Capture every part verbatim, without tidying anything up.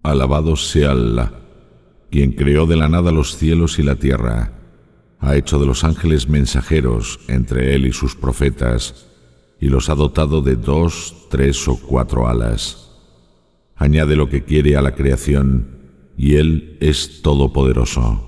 Alabado sea Allah, quien creó de la nada los cielos y la tierra, ha hecho de los ángeles mensajeros entre él y sus profetas, y los ha dotado de dos, tres o cuatro alas. Añade lo que quiere a la creación, y él es todopoderoso.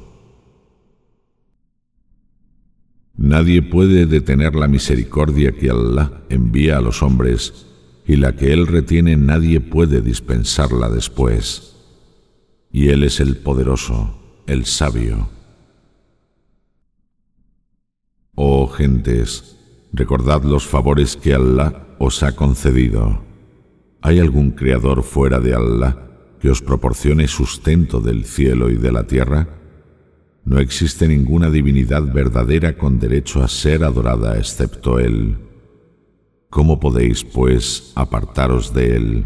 Nadie puede detener la misericordia que Allah envía a los hombres, y la que él retiene nadie puede dispensarla después. Y él es el poderoso, el sabio. Oh gentes, recordad los favores que Allah os ha concedido. ¿Hay algún creador fuera de Allah que os proporcione sustento del cielo y de la tierra? No existe ninguna divinidad verdadera con derecho a ser adorada excepto Él. ¿Cómo podéis, pues, apartaros de Él?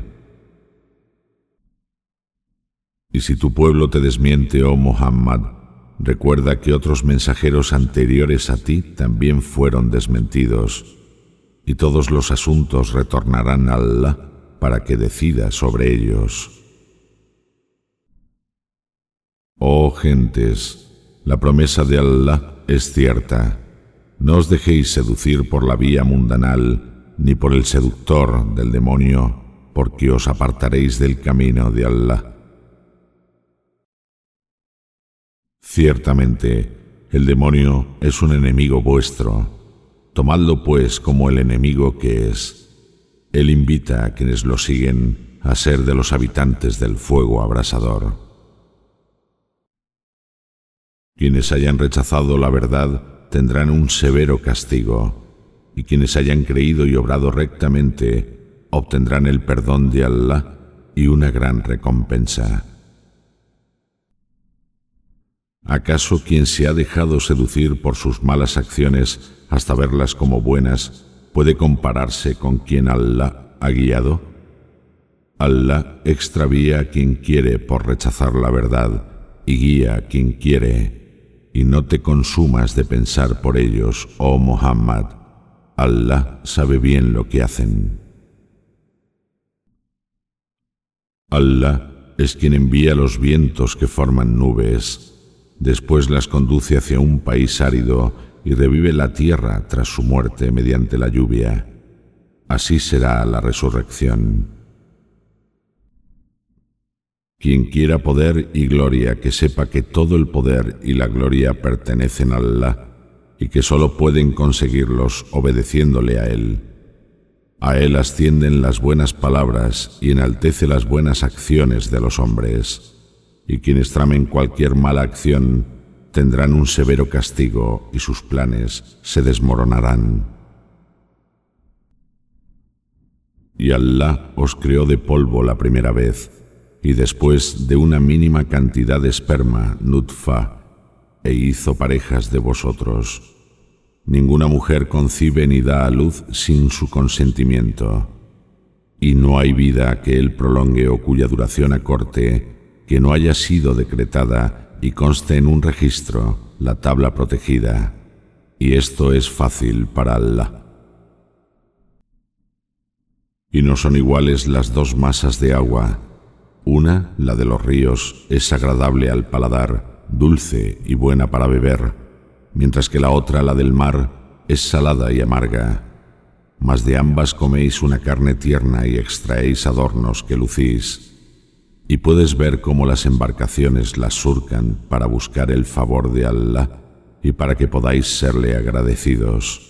Y si tu pueblo te desmiente, oh Muhammad, recuerda que otros mensajeros anteriores a ti también fueron desmentidos, y todos los asuntos retornarán a Allah para que decida sobre ellos. Oh gentes, la promesa de Allah es cierta. No os dejéis seducir por la vía mundanal, ni por el seductor del demonio, porque os apartaréis del camino de Allah. Ciertamente, el demonio es un enemigo vuestro. Tomadlo pues como el enemigo que es. Él invita a quienes lo siguen a ser de los habitantes del fuego abrasador. Quienes hayan rechazado la verdad tendrán un severo castigo, y quienes hayan creído y obrado rectamente obtendrán el perdón de Allah y una gran recompensa. ¿Acaso quien se ha dejado seducir por sus malas acciones hasta verlas como buenas puede compararse con quien Allah ha guiado? Allah extravía a quien quiere por rechazar la verdad y guía a quien quiere, y no te consumas de pensar por ellos, oh Muhammad. Allah sabe bien lo que hacen. Allah es quien envía los vientos que forman nubes, después las conduce hacia un país árido y revive la tierra tras su muerte mediante la lluvia. Así será la resurrección. Quien quiera poder y gloria, que sepa que todo el poder y la gloria pertenecen a Allah y que sólo pueden conseguirlos obedeciéndole a Él. A Él ascienden las buenas palabras y enaltece las buenas acciones de los hombres. Y quienes tramen cualquier mala acción tendrán un severo castigo y sus planes se desmoronarán. Y Allah os creó de polvo la primera vez, y después de una mínima cantidad de esperma, nutfa, e hizo parejas de vosotros. Ninguna mujer concibe ni da a luz sin su consentimiento, y no hay vida que Él prolongue o cuya duración acorte que no haya sido decretada y conste en un registro, la tabla protegida, y esto es fácil para Allah. Y no son iguales las dos masas de agua. Una, la de los ríos, es agradable al paladar, dulce y buena para beber, mientras que la otra, la del mar, es salada y amarga. Mas de ambas coméis una carne tierna y extraéis adornos que lucís. Y puedes ver cómo las embarcaciones las surcan para buscar el favor de Allah y para que podáis serle agradecidos.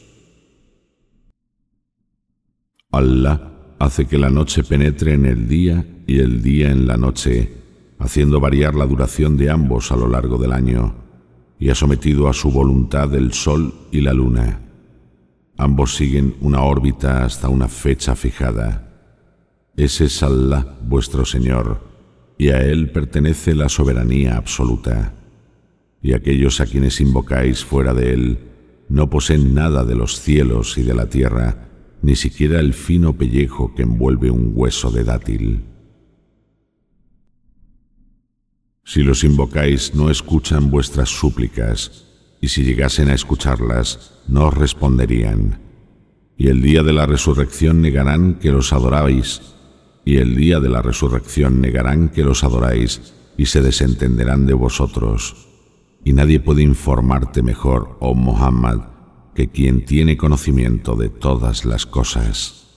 Allah hace que la noche penetre en el día y el día en la noche, haciendo variar la duración de ambos a lo largo del año, y ha sometido a su voluntad el sol y la luna. Ambos siguen una órbita hasta una fecha fijada. Ese es Allah, vuestro Señor, y a Él pertenece la soberanía absoluta. Y aquellos a quienes invocáis fuera de Él no poseen nada de los cielos y de la tierra, ni siquiera el fino pellejo que envuelve un hueso de dátil. Si los invocáis, no escuchan vuestras súplicas, y si llegasen a escucharlas, no os responderían. Y el día de la resurrección negarán que los adorabais, y el día de la resurrección negarán que los adoráis y se desentenderán de vosotros. Y nadie puede informarte mejor, oh Muhammad, que quien tiene conocimiento de todas las cosas.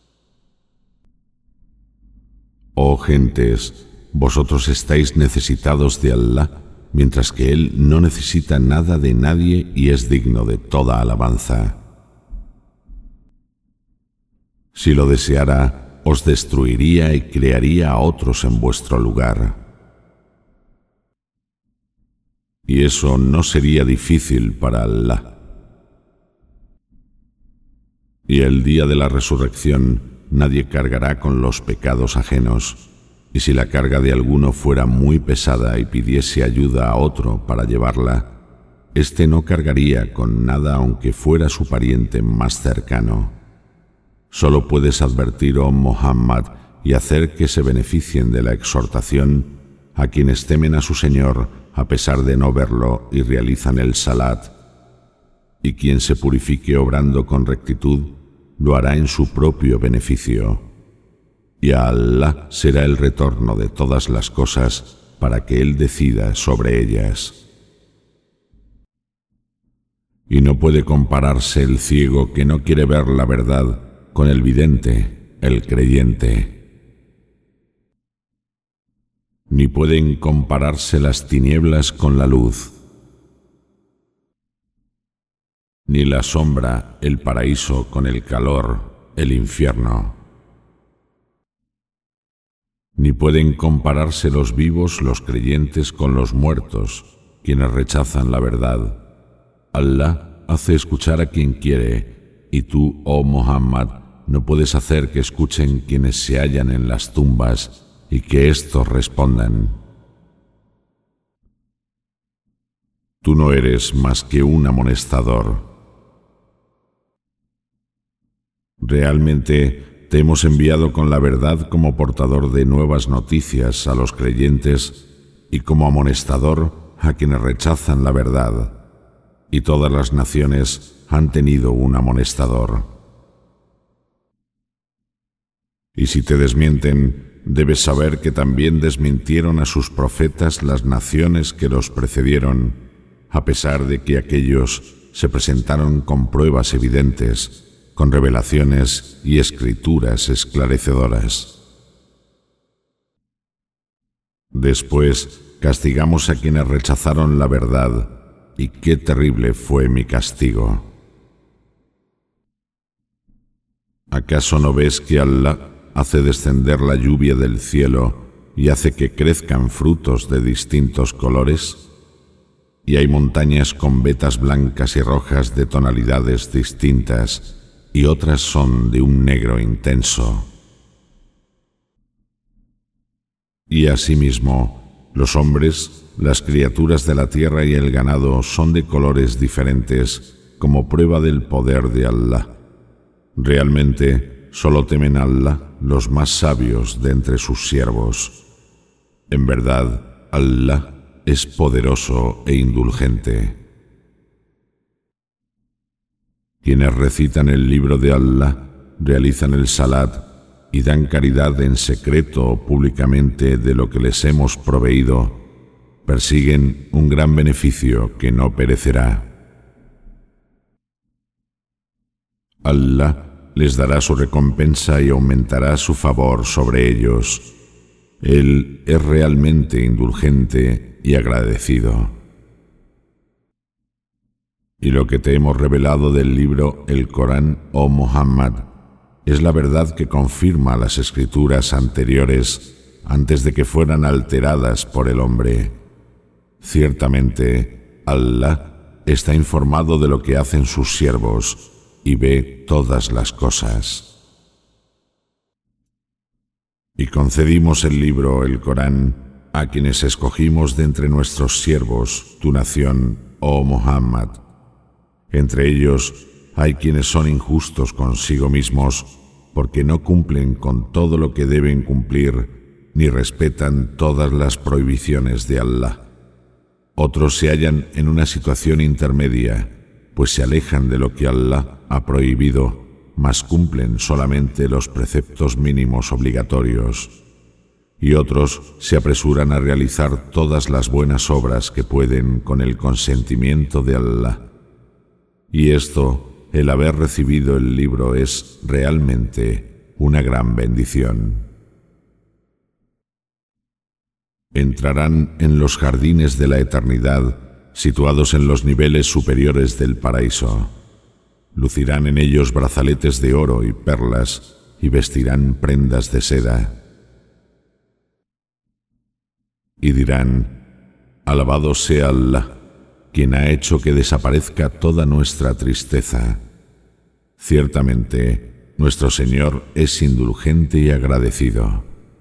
Oh gentes, vosotros estáis necesitados de Allah, mientras que Él no necesita nada de nadie y es digno de toda alabanza. Si lo deseara, os destruiría y crearía a otros en vuestro lugar. Y eso no sería difícil para Allah. Y el día de la resurrección nadie cargará con los pecados ajenos, y si la carga de alguno fuera muy pesada y pidiese ayuda a otro para llevarla, éste no cargaría con nada aunque fuera su pariente más cercano. Solo puedes advertir, oh Muhammad, y hacer que se beneficien de la exhortación a quienes temen a su Señor a pesar de no verlo y realizan el salat. Y quien se purifique obrando con rectitud, lo hará en su propio beneficio. Y a Allah será el retorno de todas las cosas para que Él decida sobre ellas. Y no puede compararse el ciego que no quiere ver la verdad con el vidente, el creyente. Ni pueden compararse las tinieblas con la luz, ni la sombra, el paraíso con el calor, el infierno. Ni pueden compararse los vivos, los creyentes, con los muertos, quienes rechazan la verdad. Allah hace escuchar a quien quiere, y tú, oh Muhammad, no puedes hacer que escuchen quienes se hallan en las tumbas y que éstos respondan. Tú no eres más que un amonestador. Realmente te hemos enviado con la verdad como portador de nuevas noticias a los creyentes y como amonestador a quienes rechazan la verdad, y todas las naciones han tenido un amonestador. Y si te desmienten, debes saber que también desmintieron a sus profetas las naciones que los precedieron, a pesar de que aquellos se presentaron con pruebas evidentes, con revelaciones y escrituras esclarecedoras. Después castigamos a quienes rechazaron la verdad, y qué terrible fue mi castigo. ¿Acaso no ves que Allah hace descender la lluvia del cielo y hace que crezcan frutos de distintos colores? Y hay montañas con vetas blancas y rojas de tonalidades distintas, y otras son de un negro intenso. Y asimismo, los hombres, las criaturas de la tierra y el ganado son de colores diferentes, como prueba del poder de Allah. Realmente, solo temen a Allah los más sabios de entre sus siervos. En verdad, Allah es poderoso e indulgente. Quienes recitan el libro de Allah, realizan el salat y dan caridad en secreto o públicamente de lo que les hemos proveído, persiguen un gran beneficio que no perecerá. Allah les dará su recompensa y aumentará su favor sobre ellos. Él es realmente indulgente y agradecido. Y lo que te hemos revelado del libro, el Corán, oh Muhammad, es la verdad que confirma las escrituras anteriores antes de que fueran alteradas por el hombre. Ciertamente, Allah está informado de lo que hacen sus siervos y ve todas las cosas. Y concedimos el libro, el Corán, a quienes escogimos de entre nuestros siervos, tu nación, oh Muhammad. Entre ellos hay quienes son injustos consigo mismos porque no cumplen con todo lo que deben cumplir ni respetan todas las prohibiciones de Allah. Otros se hallan en una situación intermedia, pues se alejan de lo que Allah ha prohibido mas cumplen solamente los preceptos mínimos obligatorios, y otros se apresuran a realizar todas las buenas obras que pueden con el consentimiento de Allah. Y esto, el haber recibido el libro, es realmente una gran bendición. Entrarán en los jardines de la eternidad, situados en los niveles superiores del paraíso. Lucirán en ellos brazaletes de oro y perlas, y vestirán prendas de seda. Y dirán: alabado sea Allah, quien ha hecho que desaparezca toda nuestra tristeza. Ciertamente, nuestro Señor es indulgente y agradecido.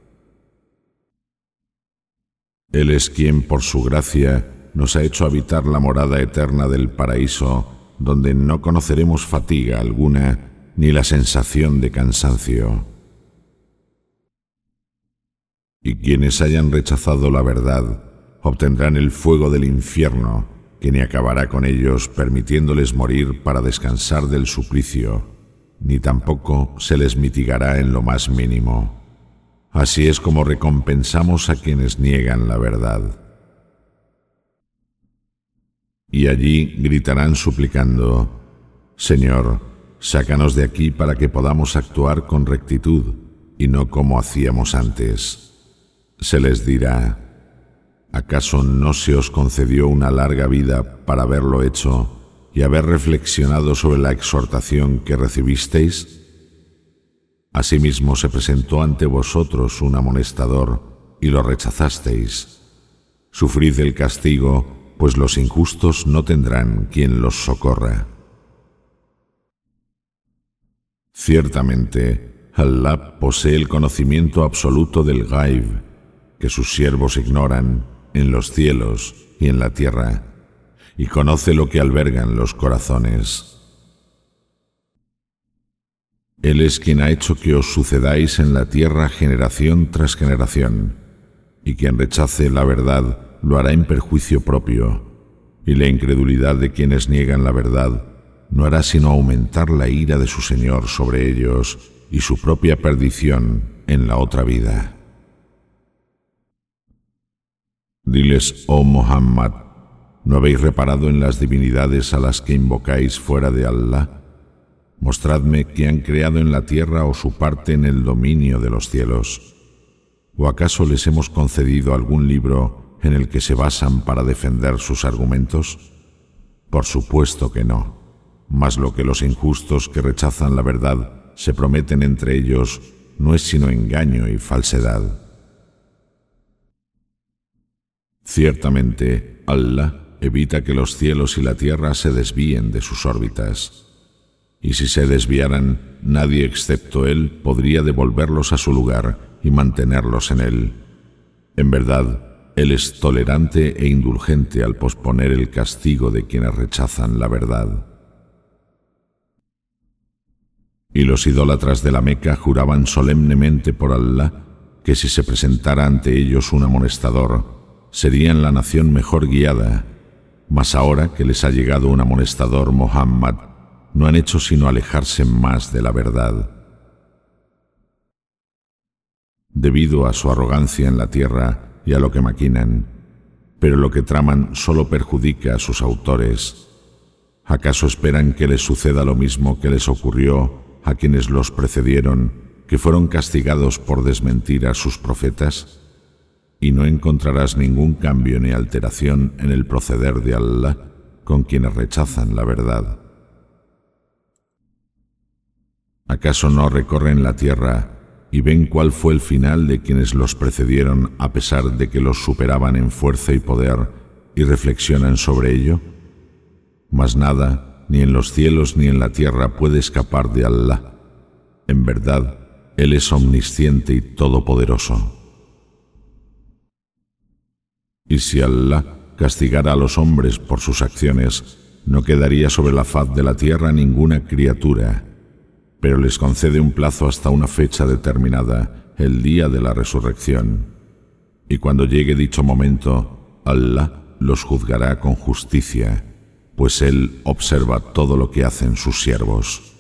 Él es quien, por su gracia, nos ha hecho habitar la morada eterna del paraíso, donde no conoceremos fatiga alguna ni la sensación de cansancio. Y quienes hayan rechazado la verdad obtendrán el fuego del infierno, que ni acabará con ellos permitiéndoles morir para descansar del suplicio, ni tampoco se les mitigará en lo más mínimo. Así es como recompensamos a quienes niegan la verdad. Y allí gritarán suplicando: Señor, sácanos de aquí para que podamos actuar con rectitud y no como hacíamos antes. Se les dirá: ¿acaso no se os concedió una larga vida para haberlo hecho y haber reflexionado sobre la exhortación que recibisteis? Asimismo se presentó ante vosotros un amonestador y lo rechazasteis. Sufrid el castigo, pues los injustos no tendrán quien los socorra. Ciertamente, Allah posee el conocimiento absoluto del Ghaib, que sus siervos ignoran, en los cielos y en la tierra, y conoce lo que albergan los corazones. Él es quien ha hecho que os sucedáis en la tierra generación tras generación, y quien rechace la verdad lo hará en perjuicio propio, y la incredulidad de quienes niegan la verdad no hará sino aumentar la ira de su Señor sobre ellos y su propia perdición en la otra vida. Diles, oh Muhammad, ¿no habéis reparado en las divinidades a las que invocáis fuera de Allah? Mostradme qué han creado en la tierra o su parte en el dominio de los cielos. ¿O acaso les hemos concedido algún libro en el que se basan para defender sus argumentos? Por supuesto que no. Mas lo que los injustos que rechazan la verdad se prometen entre ellos no es sino engaño y falsedad. Ciertamente, Allah evita que los cielos y la tierra se desvíen de sus órbitas. Y si se desviaran, nadie excepto Él podría devolverlos a su lugar y mantenerlos en Él. En verdad, Él es tolerante e indulgente al posponer el castigo de quienes rechazan la verdad. Y los idólatras de la Meca juraban solemnemente por Allah que si se presentara ante ellos un amonestador, serían la nación mejor guiada. Mas ahora que les ha llegado un amonestador, Muhammad, no han hecho sino alejarse más de la verdad. Debido a su arrogancia en la tierra y a lo que maquinan, pero lo que traman solo perjudica a sus autores. ¿Acaso esperan que les suceda lo mismo que les ocurrió a quienes los precedieron, que fueron castigados por desmentir a sus profetas? Y no encontrarás ningún cambio ni alteración en el proceder de Allah con quienes rechazan la verdad. ¿Acaso no recorren la tierra y ven cuál fue el final de quienes los precedieron a pesar de que los superaban en fuerza y poder y reflexionan sobre ello? Mas nada, ni en los cielos ni en la tierra, puede escapar de Allah. En verdad, Él es omnisciente y todopoderoso. Y si Allah castigara a los hombres por sus acciones, no quedaría sobre la faz de la tierra ninguna criatura, pero les concede un plazo hasta una fecha determinada, el día de la resurrección. Y cuando llegue dicho momento, Allah los juzgará con justicia, pues Él observa todo lo que hacen sus siervos.